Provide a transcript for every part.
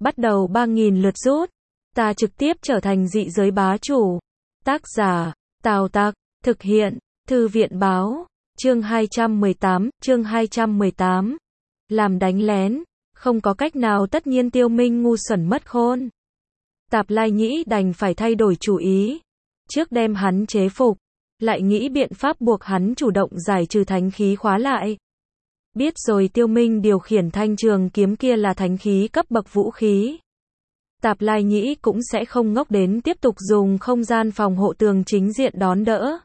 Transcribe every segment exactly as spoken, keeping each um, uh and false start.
bắt đầu ba nghìn lượt rút. Ta trực tiếp trở thành dị giới bá chủ. Tác giả, Tào Tặc, thực hiện, Thư viện báo, chương hai trăm mười tám, chương hai trăm mười tám. Làm đánh lén, không có cách nào, tất nhiên Tiêu Minh ngu xuẩn mất khôn. Tạp Lai Nhĩ đành phải thay đổi chủ ý. Trước đem hắn chế phục, lại nghĩ biện pháp buộc hắn chủ động giải trừ thánh khí khóa lại. Biết rồi Tiêu Minh điều khiển thanh trường kiếm kia là thánh khí cấp bậc vũ khí. Tạp Lai Nhĩ cũng sẽ không ngốc đến tiếp tục dùng không gian phòng hộ tường chính diện đón đỡ.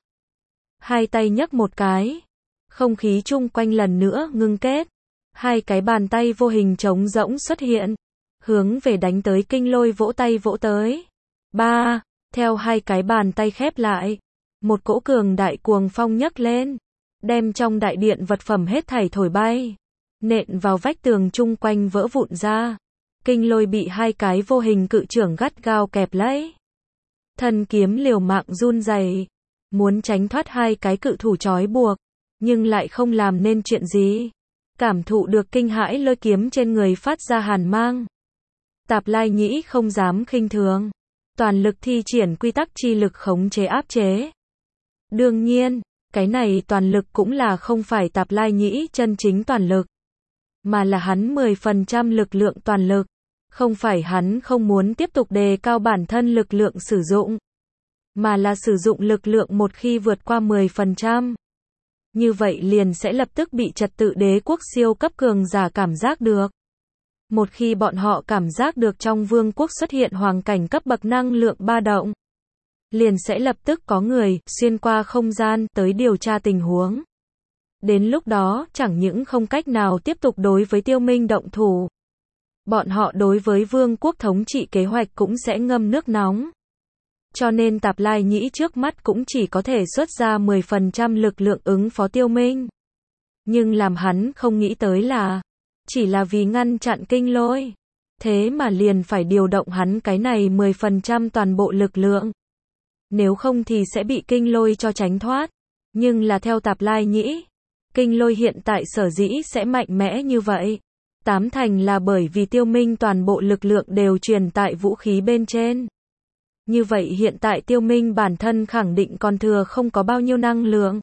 Hai tay nhấc một cái, không khí chung quanh lần nữa ngưng kết. Hai cái bàn tay vô hình trống rỗng xuất hiện, hướng về đánh tới Kinh Lôi vỗ tay vỗ tới. Ba, theo hai cái bàn tay khép lại, một cỗ cường đại cuồng phong nhấc lên, đem trong đại điện vật phẩm hết thảy thổi bay, nện vào vách tường chung quanh vỡ vụn ra. Kinh Lôi bị hai cái vô hình cự chưởng gắt gao kẹp lấy. Thân kiếm liều mạng run rẩy, muốn tránh thoát hai cái cự thủ trói buộc, nhưng lại không làm nên chuyện gì. Cảm thụ được kinh hãi lôi kiếm trên người phát ra hàn mang. Tạp Lai Nhĩ không dám khinh thường, toàn lực thi triển quy tắc chi lực khống chế áp chế. Đương nhiên, cái này toàn lực cũng là không phải Tạp Lai Nhĩ chân chính toàn lực, mà là hắn mười phần trăm lực lượng toàn lực. Không phải hắn không muốn tiếp tục đề cao bản thân lực lượng sử dụng, mà là sử dụng lực lượng một khi vượt qua mười phần trăm. Như vậy liền sẽ lập tức bị trật tự đế quốc siêu cấp cường giả cảm giác được. Một khi bọn họ cảm giác được trong vương quốc xuất hiện hoàng cảnh cấp bậc năng lượng ba động, liền sẽ lập tức có người xuyên qua không gian tới điều tra tình huống. Đến lúc đó, chẳng những không cách nào tiếp tục đối với Tiêu Minh động thủ, bọn họ đối với vương quốc thống trị kế hoạch cũng sẽ ngâm nước nóng. Cho nên Tạp Lai Nhĩ trước mắt cũng chỉ có thể xuất ra mười phần trăm lực lượng ứng phó Tiêu Minh. Nhưng làm hắn không nghĩ tới là, chỉ là vì ngăn chặn Kinh Lôi, thế mà liền phải điều động hắn cái này mười phần trăm toàn bộ lực lượng. Nếu không thì sẽ bị Kinh Lôi cho tránh thoát. Nhưng là theo Tạp Lai Nhĩ, Kinh Lôi hiện tại sở dĩ sẽ mạnh mẽ như vậy, tám thành là bởi vì Tiêu Minh toàn bộ lực lượng đều truyền tại vũ khí bên trên. Như vậy hiện tại Tiêu Minh bản thân khẳng định còn thừa không có bao nhiêu năng lượng.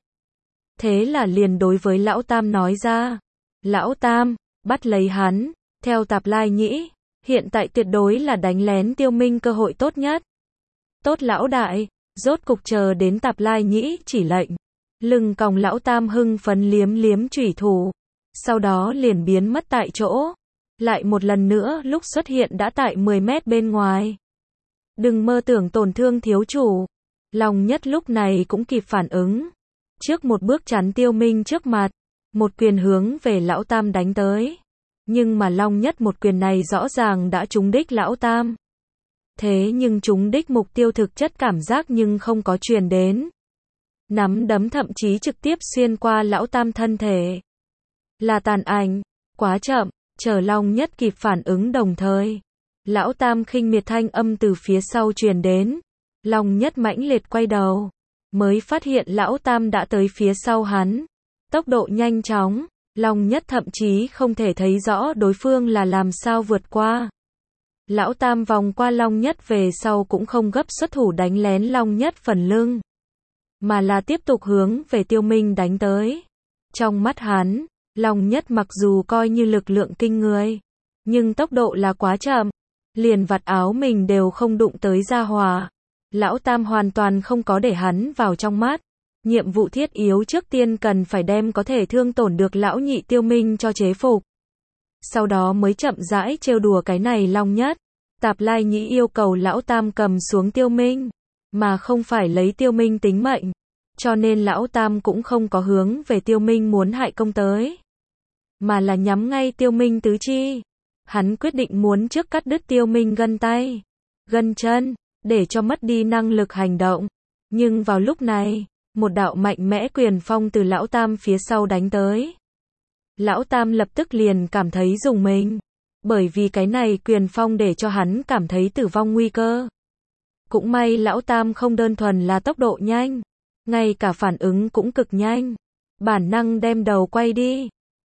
Thế là liền đối với Lão Tam nói ra. Lão Tam, bắt lấy hắn. Theo Tạp Lai Nhĩ, hiện tại tuyệt đối là đánh lén Tiêu Minh cơ hội tốt nhất. Tốt lão đại, rốt cục chờ đến Tạp Lai Nhĩ chỉ lệnh. Lưng còng Lão Tam hưng phấn liếm liếm chủy thủ. Sau đó liền biến mất tại chỗ. Lại một lần nữa lúc xuất hiện đã tại mười mét bên ngoài. Đừng mơ tưởng tổn thương thiếu chủ. Long Nhất lúc này cũng kịp phản ứng. Trước một bước chắn Tiêu Minh trước mặt. Một quyền hướng về Lão Tam đánh tới. Nhưng mà Long Nhất một quyền này rõ ràng đã trúng đích Lão Tam. Thế nhưng trúng đích mục tiêu thực chất cảm giác nhưng không có truyền đến. Nắm đấm thậm chí trực tiếp xuyên qua Lão Tam thân thể. Là tàn ảnh. Quá chậm. Chờ Long Nhất kịp phản ứng đồng thời, Lão Tam khinh miệt thanh âm từ phía sau truyền đến. Long Nhất mãnh liệt quay đầu, mới phát hiện Lão Tam đã tới phía sau hắn. Tốc độ nhanh chóng, Long Nhất thậm chí không thể thấy rõ đối phương là làm sao vượt qua. Lão Tam vòng qua Long Nhất về sau cũng không gấp xuất thủ đánh lén Long Nhất phần lưng, mà là tiếp tục hướng về Tiêu Minh đánh tới. Trong mắt hắn, Long Nhất mặc dù coi như lực lượng kinh người, nhưng tốc độ là quá chậm, liền vạt áo mình đều không đụng tới gia hỏa. Lão Tam hoàn toàn không có để hắn vào trong mắt. Nhiệm vụ thiết yếu trước tiên cần phải đem có thể thương tổn được lão nhị Tiêu Minh cho chế phục. Sau đó mới chậm rãi trêu đùa cái này Long Nhất. Tạp Lai Nhĩ yêu cầu Lão Tam cầm xuống Tiêu Minh, mà không phải lấy Tiêu Minh tính mệnh. Cho nên Lão Tam cũng không có hướng về Tiêu Minh muốn hại công tới, mà là nhắm ngay Tiêu Minh tứ chi. Hắn quyết định muốn trước cắt đứt Tiêu Minh gân tay, gân chân, để cho mất đi năng lực hành động. Nhưng vào lúc này, một đạo mạnh mẽ quyền phong từ Lão Tam phía sau đánh tới. Lão Tam lập tức liền cảm thấy rùng mình, bởi vì cái này quyền phong để cho hắn cảm thấy tử vong nguy cơ. Cũng may Lão Tam không đơn thuần là tốc độ nhanh, ngay cả phản ứng cũng cực nhanh. Bản năng đem đầu quay đi.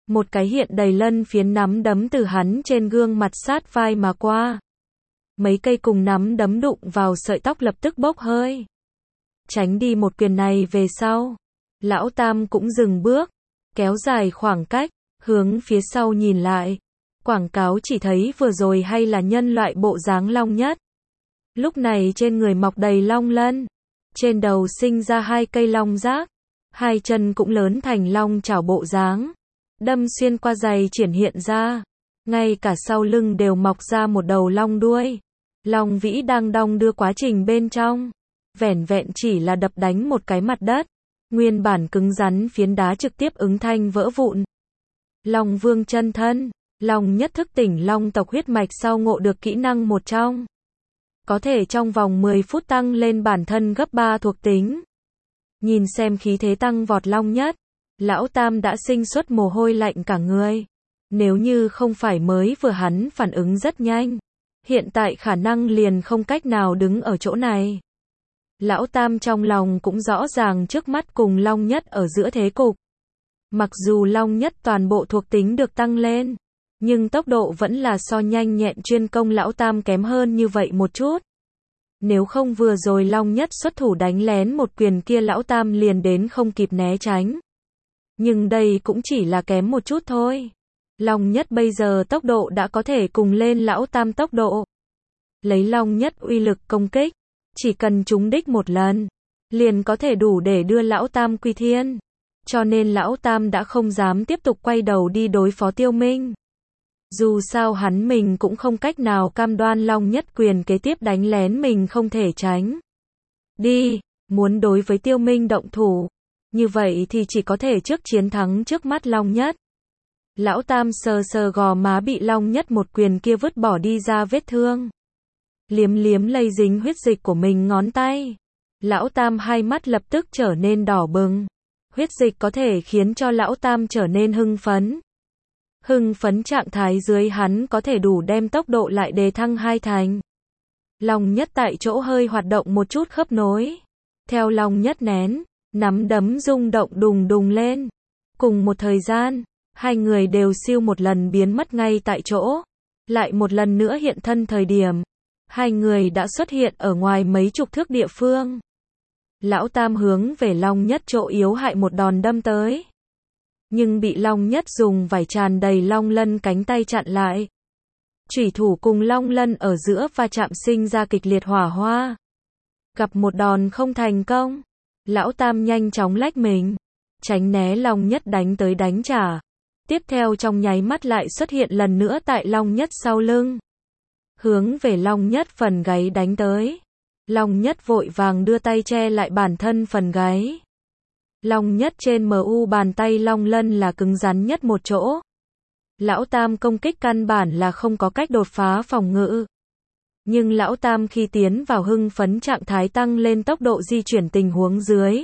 Một cái hiện đầy lân phiến nắm đấm từ hắn trên gương mặt sát vai mà qua. Mấy cây cùng nắm đấm đụng vào sợi tóc lập tức bốc hơi. Tránh đi một quyền này về sau. Lão Tam cũng dừng bước, kéo dài khoảng cách, hướng phía sau nhìn lại. Quảng cáo chỉ thấy vừa rồi hay là nhân loại bộ dáng Long Nhất. Lúc này trên người mọc đầy long lân. Trên đầu sinh ra hai cây long giác. Hai chân cũng lớn thành long chảo bộ dáng. Đâm xuyên qua giày triển hiện ra. Ngay cả sau lưng đều mọc ra một đầu long đuôi. Long vĩ đang đong đưa quá trình bên trong. Vẻn vẹn chỉ là đập đánh một cái mặt đất. Nguyên bản cứng rắn phiến đá trực tiếp ứng thanh vỡ vụn. Long Vương chân thân. Long Nhất thức tỉnh long tộc huyết mạch sau ngộ được kỹ năng một trong. Có thể trong vòng mười phút tăng lên bản thân gấp ba thuộc tính. Nhìn xem khí thế tăng vọt Long Nhất. Lão Tam đã sinh xuất mồ hôi lạnh cả người. Nếu như không phải mới vừa hắn phản ứng rất nhanh. Hiện tại khả năng liền không cách nào đứng ở chỗ này. Lão Tam trong lòng cũng rõ ràng trước mắt cùng Long Nhất ở giữa thế cục. Mặc dù Long Nhất toàn bộ thuộc tính được tăng lên. Nhưng tốc độ vẫn là so nhanh nhẹn chuyên công Lão Tam kém hơn như vậy một chút. Nếu không vừa rồi Long Nhất xuất thủ đánh lén một quyền kia Lão Tam liền đến không kịp né tránh. Nhưng đây cũng chỉ là kém một chút thôi. Long Nhất bây giờ tốc độ đã có thể cùng lên Lão Tam tốc độ. Lấy Long Nhất uy lực công kích, chỉ cần trúng đích một lần, liền có thể đủ để đưa Lão Tam quy thiên. Cho nên Lão Tam đã không dám tiếp tục quay đầu đi đối phó Tiêu Minh. Dù sao hắn mình cũng không cách nào cam đoan Long Nhất quyền kế tiếp đánh lén mình không thể tránh. Đi, muốn đối với Tiêu Minh động thủ. Như vậy thì chỉ có thể trước chiến thắng trước mắt Long Nhất. Lão Tam sờ sờ gò má bị Long Nhất một quyền kia vứt bỏ đi ra vết thương. Liếm liếm lây dính huyết dịch của mình ngón tay. Lão Tam hai mắt lập tức trở nên đỏ bừng. Huyết dịch có thể khiến cho Lão Tam trở nên hưng phấn. Hưng phấn trạng thái dưới hắn có thể đủ đem tốc độ lại đề thăng hai thành. Long Nhất tại chỗ hơi hoạt động một chút khớp nối. Theo Long Nhất nén, nắm đấm rung động đùng đùng lên. Cùng một thời gian, hai người đều siêu một lần biến mất ngay tại chỗ. Lại một lần nữa hiện thân thời điểm. Hai người đã xuất hiện ở ngoài mấy chục thước địa phương. Lão Tam hướng về Long Nhất chỗ yếu hại một đòn đâm tới. Nhưng bị Long Nhất dùng vải tràn đầy long lân cánh tay chặn lại. Chủy thủ cùng long lân ở giữa va chạm sinh ra kịch liệt hỏa hoa. Gặp một đòn không thành công. Lão Tam nhanh chóng lách mình. Tránh né Long Nhất đánh tới đánh trả. Tiếp theo trong nháy mắt lại xuất hiện lần nữa tại Long Nhất sau lưng. Hướng về Long Nhất phần gáy đánh tới. Long Nhất vội vàng đưa tay che lại bản thân phần gáy. Long Nhất trên em u bàn tay long lân là cứng rắn nhất một chỗ. Lão Tam công kích căn bản là không có cách đột phá phòng ngự. Nhưng Lão Tam khi tiến vào hưng phấn trạng thái tăng lên tốc độ di chuyển tình huống dưới.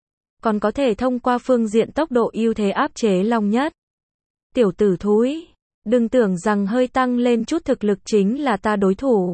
Còn có thể thông qua phương diện tốc độ ưu thế áp chế Long Nhất. Tiểu tử thúi, đừng tưởng rằng hơi tăng lên chút thực lực chính là ta đối thủ.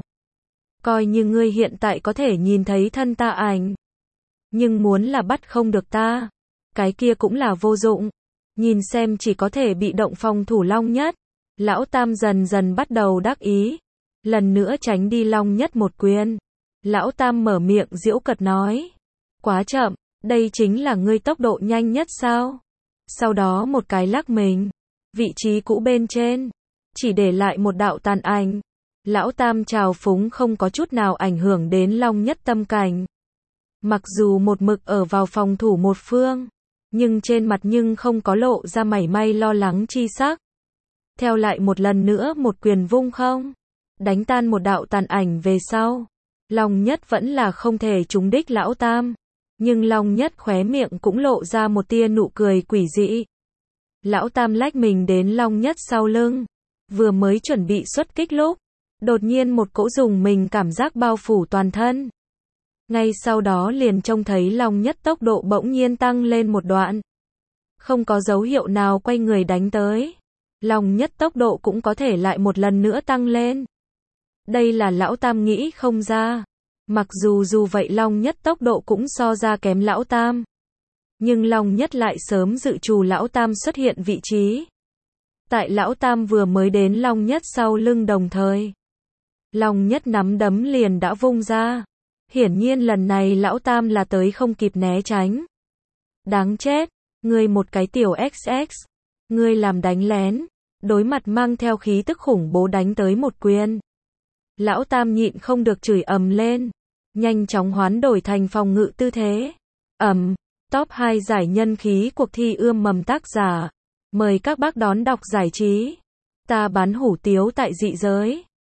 Coi như ngươi hiện tại có thể nhìn thấy thân ta ảnh. Nhưng muốn là bắt không được ta, cái kia cũng là vô dụng. Nhìn xem chỉ có thể bị động phòng thủ Long Nhất. Lão Tam dần dần bắt đầu đắc ý. Lần nữa tránh đi Long Nhất một quyền. Lão Tam mở miệng giễu cợt nói. Quá chậm, đây chính là ngươi tốc độ nhanh nhất sao? Sau đó một cái lắc mình. Vị trí cũ bên trên. Chỉ để lại một đạo tàn ảnh. Lão Tam trào phúng không có chút nào ảnh hưởng đến Long Nhất tâm cảnh. Mặc dù một mực ở vào phòng thủ một phương, nhưng trên mặt nhưng không có lộ ra mảy may lo lắng chi sắc. Theo lại một lần nữa một quyền vung không, đánh tan một đạo tàn ảnh về sau. Long Nhất vẫn là không thể trúng đích Lão Tam, nhưng Long Nhất khóe miệng cũng lộ ra một tia nụ cười quỷ dị. Lão Tam lách mình đến Long Nhất sau lưng, vừa mới chuẩn bị xuất kích lúc, đột nhiên một cỗ dùng mình cảm giác bao phủ toàn thân. Ngay sau đó liền trông thấy Long Nhất tốc độ bỗng nhiên tăng lên một đoạn. Không có dấu hiệu nào quay người đánh tới. Long Nhất tốc độ cũng có thể lại một lần nữa tăng lên. Đây là Lão Tam nghĩ không ra. Mặc dù dù vậy Long Nhất tốc độ cũng so ra kém Lão Tam. Nhưng Long Nhất lại sớm dự trù Lão Tam xuất hiện vị trí. Tại Lão Tam vừa mới đến Long Nhất sau lưng đồng thời. Long Nhất nắm đấm liền đã vung ra. Hiển nhiên lần này Lão Tam là tới không kịp né tránh. Đáng chết, ngươi một cái tiểu ích ích. Ngươi làm đánh lén. Đối mặt mang theo khí tức khủng bố đánh tới một quyền. Lão Tam nhịn không được chửi ầm lên. Nhanh chóng hoán đổi thành phòng ngự tư thế. Ầm, top hai giải nhân khí cuộc thi ươm mầm tác giả. Mời các bác đón đọc giải trí. Ta bán hủ tiếu tại dị giới.